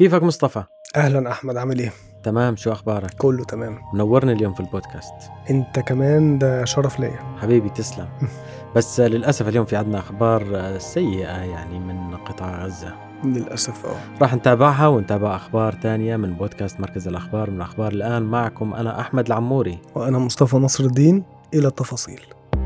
كيفك مصطفى؟ أهلا أحمد، عامل إيه؟ تمام، شو أخبارك؟ كله تمام. منورني اليوم في البودكاست. أنت كمان، ده شرف ليا. حبيبي تسلم. بس للأسف اليوم في عنا أخبار سيئة يعني من قطاع غزة. للأسف راح نتابعها ونتابع أخبار تانية من بودكاست مركز الأخبار من أخبار الآن. معكم أنا أحمد العموري وأنا مصطفى نصر الدين. إلى التفاصيل.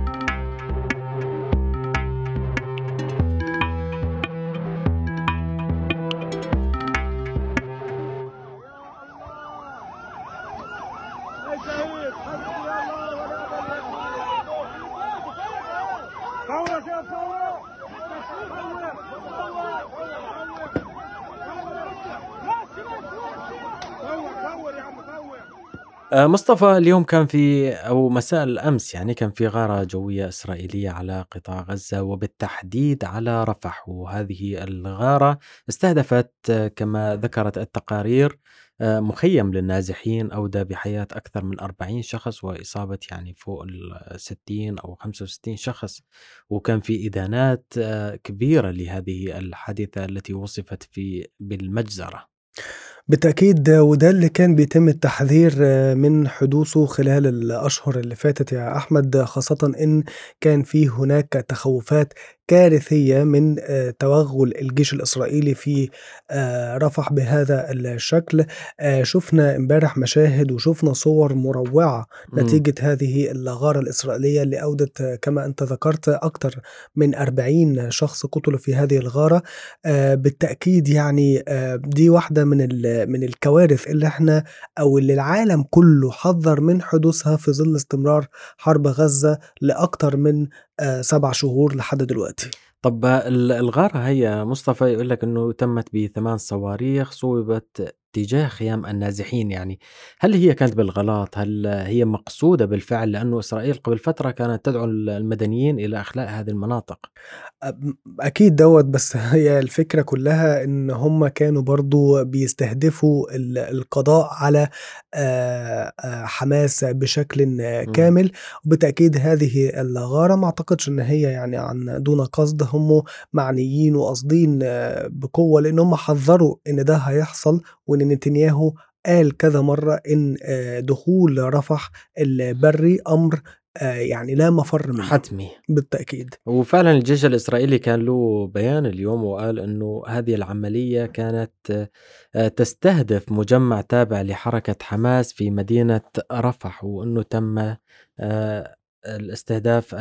مصطفى، اليوم كان في أو مساء الأمس يعني كان في غارة جوية إسرائيلية على قطاع غزة وبالتحديد على رفح، وهذه الغارة استهدفت كما ذكرت التقارير مخيم للنازحين أودى بحياة أكثر من 40 شخص وإصابة يعني فوق 60 أو 65 شخص، وكان في إدانات كبيرة لهذه الحادثة التي وصفت بالمجزرة. بالتأكيد، وده اللي كان بيتم التحذير من حدوثه خلال الأشهر اللي فاتت يا أحمد، خاصة إن كان فيه هناك تخوفات كارثية من توغل الجيش الإسرائيلي في رفح بهذا الشكل. شفنا امبارح مشاهد وشفنا صور مروعة نتيجة هذه الغارة الإسرائيلية اللي أودت كما أنت ذكرت أكثر من 40 شخص قتلوا في هذه الغارة. بالتأكيد يعني دي واحدة من الكوارث اللي احنا أو اللي العالم كله حذر من حدوثها في ظل استمرار حرب غزة لأكثر من 7 شهور لحد دلوقتي. طب الغارة هي مصطفى يقول لك انه تمت ب8 صواريخ صوبت تجاه خيام النازحين، يعني هل هي كانت بالغلط؟ هل هي مقصودة بالفعل؟ لأنه إسرائيل قبل فترة كانت تدعو المدنيين إلى إخلاء هذه المناطق. أكيد دوت، بس هي الفكرة كلها إن هم كانوا برضو بيستهدفوا القضاء على حماس بشكل مم. كامل. وبالتأكيد هذه الغارة ما أعتقدش إن هي يعني عن دون قصد، هم معنيين وقصدين بقوة، لأن هم حذروا إن ده هيحصل، وإن نتنياهو قال كذا مرة إن دخول رفح البري أمر يعني لا مفر منه. حتمي. بالتأكيد. وفعلا الجيش الإسرائيلي كان له بيان اليوم وقال أنه هذه العملية كانت تستهدف مجمع تابع لحركة حماس في مدينة رفح، وأنه تم الاستهداف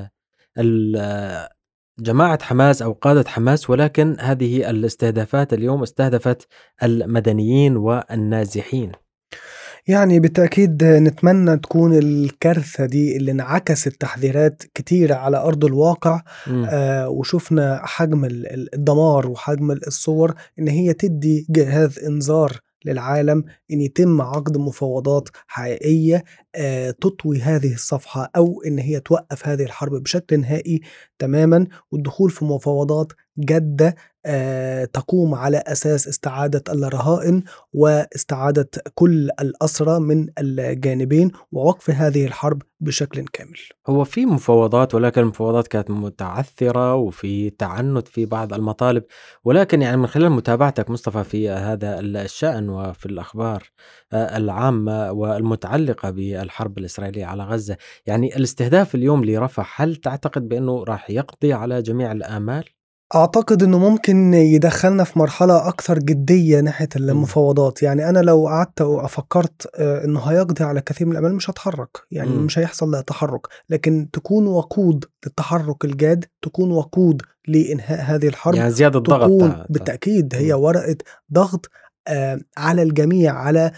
جماعة حماس أو قادة حماس، ولكن هذه الاستهدافات اليوم استهدفت المدنيين والنازحين. يعني بالتأكيد نتمنى تكون الكارثة دي اللي انعكست تحذيرات كتيرة على أرض الواقع. مم. وشفنا حجم الدمار وحجم الصور، إن هي تدي جهاز إنذار للعالم إن يتم عقد مفاوضات حقيقية تطوي هذه الصفحة، أو إن هي توقف هذه الحرب بشكل نهائي تماما، والدخول في مفاوضات جادة تقوم على أساس استعادة الرهائن واستعادة كل الأسرى من الجانبين ووقف هذه الحرب بشكل كامل. هو في مفاوضات، ولكن المفاوضات كانت متعثرة وفي تعنت في بعض المطالب، ولكن يعني من خلال متابعتك مصطفى في هذا الشأن وفي الأخبار العامة والمتعلقة بالحرب الإسرائيلية على غزة، يعني الاستهداف اليوم لرفح، هل تعتقد بأنه راح يقضي على جميع الآمال؟ أعتقد إنه ممكن يدخلنا في مرحلة أكثر جدية ناحية مم. المفاوضات. يعني أنا لو قعدت وفكرت إنه هيقضي على كثير من الأمال مش هتحرك، يعني مم. مش هيحصل تحرك، لكن تكون وقود للتحرك الجاد، تكون وقود لإنهاء هذه الحرب، يعني زيادة ضغط تكون بالتأكيد هي مم. ورقة ضغط على الجميع، على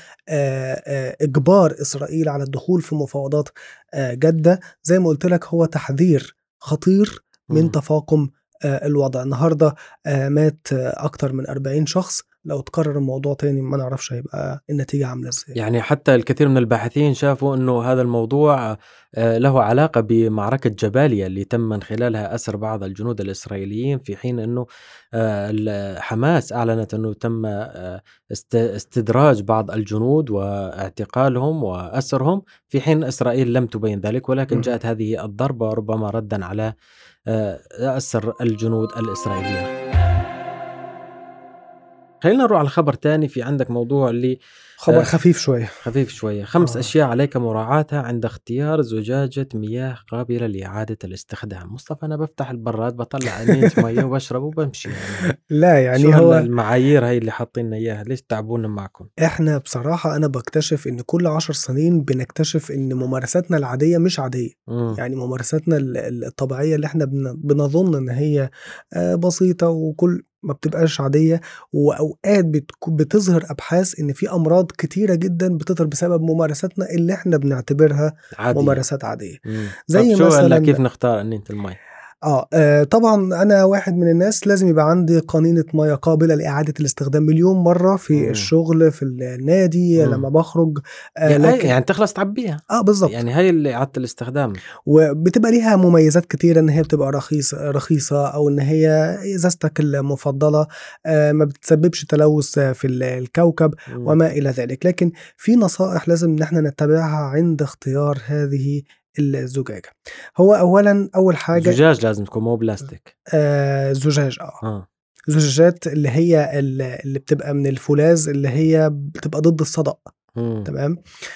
إجبار إسرائيل على الدخول في مفاوضات جادة. زي ما قلت لك، هو تحذير خطير من مم. تفاقم الوضع. النهاردة مات أكتر من 40 شخص. لو تكرر الموضوع تاني ما نعرفش هيبقى النتيجة عاملة ازاي. يعني حتى الكثير من الباحثين شافوا أنه هذا الموضوع له علاقة بمعركة جباليا اللي تم من خلالها أسر بعض الجنود الإسرائيليين، في حين أنه حماس أعلنت أنه تم استدراج بعض الجنود واعتقالهم وأسرهم، في حين إسرائيل لم تبين ذلك، ولكن جاءت هذه الضربة ربما ردا على أسر الجنود الإسرائيليين. خلينا نروح على خبر تاني. في عندك موضوع اللي خبر خفيف شوية. خفيف شوية. 5 آه. أشياء عليك مراعاتها عند اختيار زجاجة مياه قابلة لإعادة الاستخدام. مصطفى أنا بفتح البراد بطلع أنية مية وبشرب وبمشي يعني. لا شو يعني هو المعايير هاي اللي حاطيننا إياها؟ ليش تعبونا معكم؟ إحنا بصراحة أنا باكتشف إن كل 10 سنين بنكتشف إن ممارساتنا العادية مش عادية. يعني ممارساتنا الطبيعية اللي إحنا بنظن إن هي بسيطة وكل ما بتبقاش عادية، وأوقات بتظهر أبحاث إن في أمراض كتيرة جدًا بتظهر بسبب ممارساتنا اللي إحنا بنعتبرها عادية. ممارسات عادية. طب زي شو هلا مثلًا كيف نختار أنية المي؟ طبعًا أنا واحد من الناس لازم يبقى عندي قنينة مَيَّة قابلة لإعادة الاستخدام مليون مرّة في مم. الشغل، في النادي، لمّا مم. باخرج، يعني لكن تخلص تعبيها. بالضبط. يعني هاي اللي إعادة الاستخدام. وبتبقى ليها مميزات كتيرة، إن هي بتبقى رخيصة، أو إن هي إزازتك المفضلة، ما بتسببش تلوث في الكوكب مم. وما إلى ذلك. لكن في نصائح لازم إن إحنا نتبعها عند اختيار هذه الزجاجة. هو أول حاجة زجاج لازم تكون مو بلاستيك. زجاج. آه. زجاجات اللي هي اللي بتبقى من الفولاذ، اللي هي بتبقى ضد الصدأ. مم. تمام.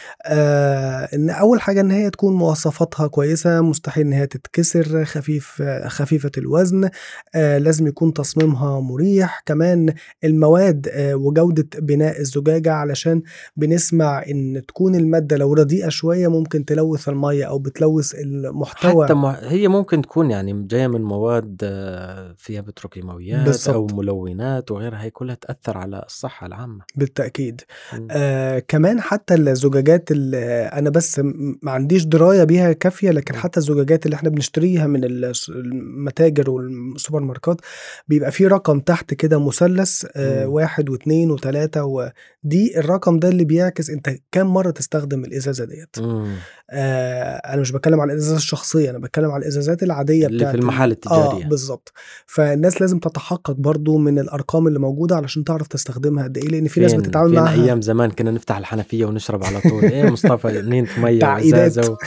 إن أول حاجة إن هي تكون مواصفاتها كويسة، مستحيل إن هي تتكسر، خفيفة الوزن، لازم يكون تصميمها مريح. كمان المواد وجودة بناء الزجاجة، علشان بنسمع إن تكون المادة لو رديئة شوية ممكن تلوث المَيّة أو بتلوث المحتوى. حتى هي ممكن تكون يعني جاية من مواد فيها بتروكيماويات أو بالضبط. ملونات وغيرها، هي كلها تأثر على الصحة العامة. بالتأكيد. مم. كمان حتى الزجاجات أنا بس ما عنديش دراية بيها كافية، لكن مم. حتى الزجاجات اللي إحنا بنشتريها من المتاجر والسوبر ماركات بيبقى فيه رقم تحت كده مثلث، مم. 1 و2 و3، ودي الرقم ده اللي بيعكس أنت كام مرة تستخدم الإزازة ديّة. مم. أنا مش باتكلم على الإزازة الشخصية، أنا باتكلم على الإزازات العادية اللي في بتاعة المحال التجارية. بالضبط. فالناس لازم تتحقق برضه من الأرقام اللي موجودة علشان تعرف تستخدمها قد إيه، لإن في ناس بتتعامل فين معاها أيام زمان كنا نفتح الحنفية ونشرب على طول. إيه مصطفى نينة مية تعقيدات. وإزازة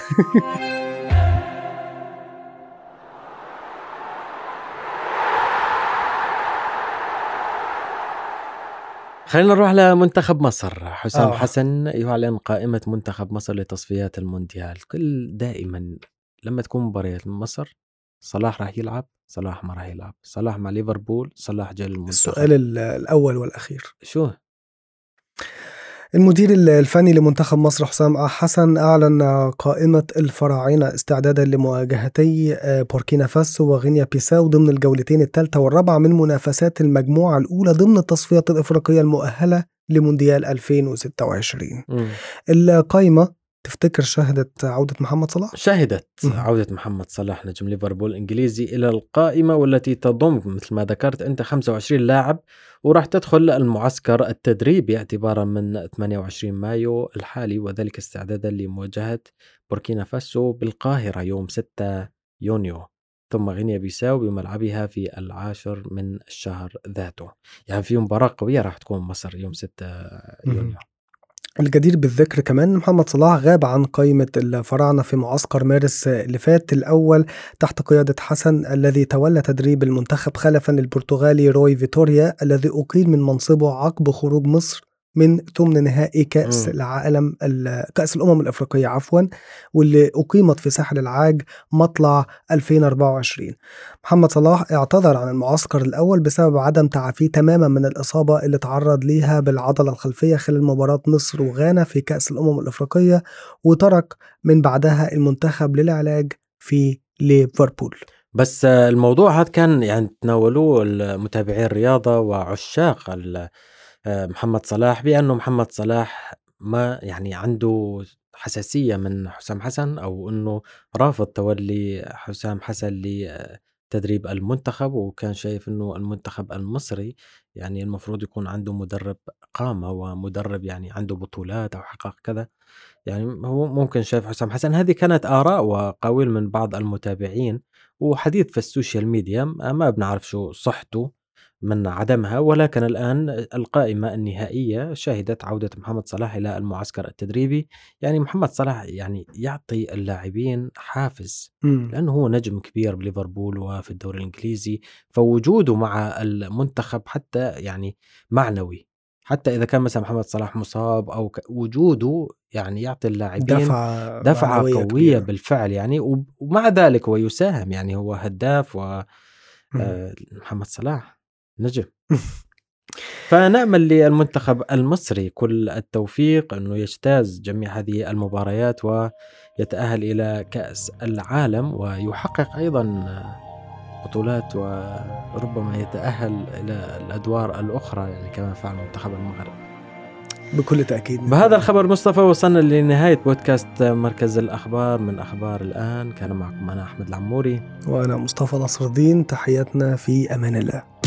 خلينا نروح لمنتخب مصر. حسام آه. حسن يعلن قائمة منتخب مصر لتصفيات المونديال. دائما لما تكون مباريات من مصر، صلاح راح يلعب، صلاح ما راح يلعب، صلاح مع ليفربول، صلاح جاي للمنتخب. السؤال الأول والأخير، شو؟ المدير الفني لمنتخب مصر حسام حسن أعلن قائمة الفراعنة استعدادا لمواجهتي بوركينا فاسو وغينيا بيساو ضمن الجولتين الثالثة والرابعة من منافسات المجموعة الأولى ضمن التصفيات الإفريقية المؤهلة لمونديال 2026. مم. القائمة تفتكر شهدت عودة محمد صلاح؟ شهدت مهم. عودة محمد صلاح نجم ليفربول الإنجليزي إلى القائمة، والتي تضم مثل ما ذكرت أنت 25 لاعب، وراح تدخل المعسكر التدريبي اعتبارا من 28 مايو الحالي، وذلك استعدادا لمواجهة بوركينا فاسو بالقاهرة يوم 6 يونيو، ثم غينيا بيساو بملعبها في 10 من الشهر ذاته. يعني في مباراة قوية راح تكون مصر يوم 6 مهم. يونيو. الجدير بالذكر كمان محمد صلاح غاب عن قائمة الفراعنة في معسكر مارس اللي فات الأول تحت قيادة حسن، الذي تولى تدريب المنتخب خلفا للبرتغالي روي فيتوريا الذي أقيل من منصبه عقب خروج مصر من ثمن نهائي كأس مم. العالم كأس الأمم الأفريقية واللي أقيمت في ساحل العاج مطلع 2024. محمد صلاح اعتذر عن المعسكر الأول بسبب عدم تعافيه تماما من الإصابة اللي تعرض ليها بالعضلة الخلفية خلال مباراة مصر وغانا في كأس الأمم الأفريقية، وترك من بعدها المنتخب للعلاج في ليفربول. بس الموضوع هذا كان يعني تناولوه المتابعين الرياضة وعشاق محمد صلاح، بأنه محمد صلاح ما يعني عنده حساسية من حسام حسن، أو أنه رافض تولي حسام حسن لتدريب المنتخب، وكان شايف أنه المنتخب المصري يعني المفروض يكون عنده مدرب قامة، ومدرب يعني عنده بطولات أو حقق كذا. يعني هو ممكن شايف حسام حسن، هذه كانت آراء وأقاويل من بعض المتابعين وحديث في السوشيال ميديا، ما بنعرف شو صحته. من عدمها، ولكن الآن القائمة النهائية شهدت عودة محمد صلاح إلى المعسكر التدريبي. يعني محمد صلاح يعني يعطي اللاعبين حافز، إمم. لأنه هو نجم كبير بليفربول وفي الدوري الإنجليزي، فوجوده مع المنتخب حتى يعني معنوي، حتى إذا كان مثلا محمد صلاح مصاب أو وجوده يعني يعطي اللاعبين دفعة دفعة معنوية قوية كبيرة. بالفعل يعني. ومع ذلك هو يساهم، يعني هو هداف، و إمم. محمد صلاح نجم. فنأمل للمنتخب المصري كل التوفيق أنه يجتاز جميع هذه المباريات ويتأهل إلى كأس العالم، ويحقق أيضا بطولات، وربما يتأهل إلى الأدوار الأخرى يعني كما فعل منتخب المغرب. بكل تأكيد بهذا نتمنى. الخبر مصطفى وصلنا لنهاية بودكاست مركز الأخبار من أخبار الآن. كان معكم أنا أحمد العموري وأنا مصطفى نصر الدين، تحياتنا في أمان الله.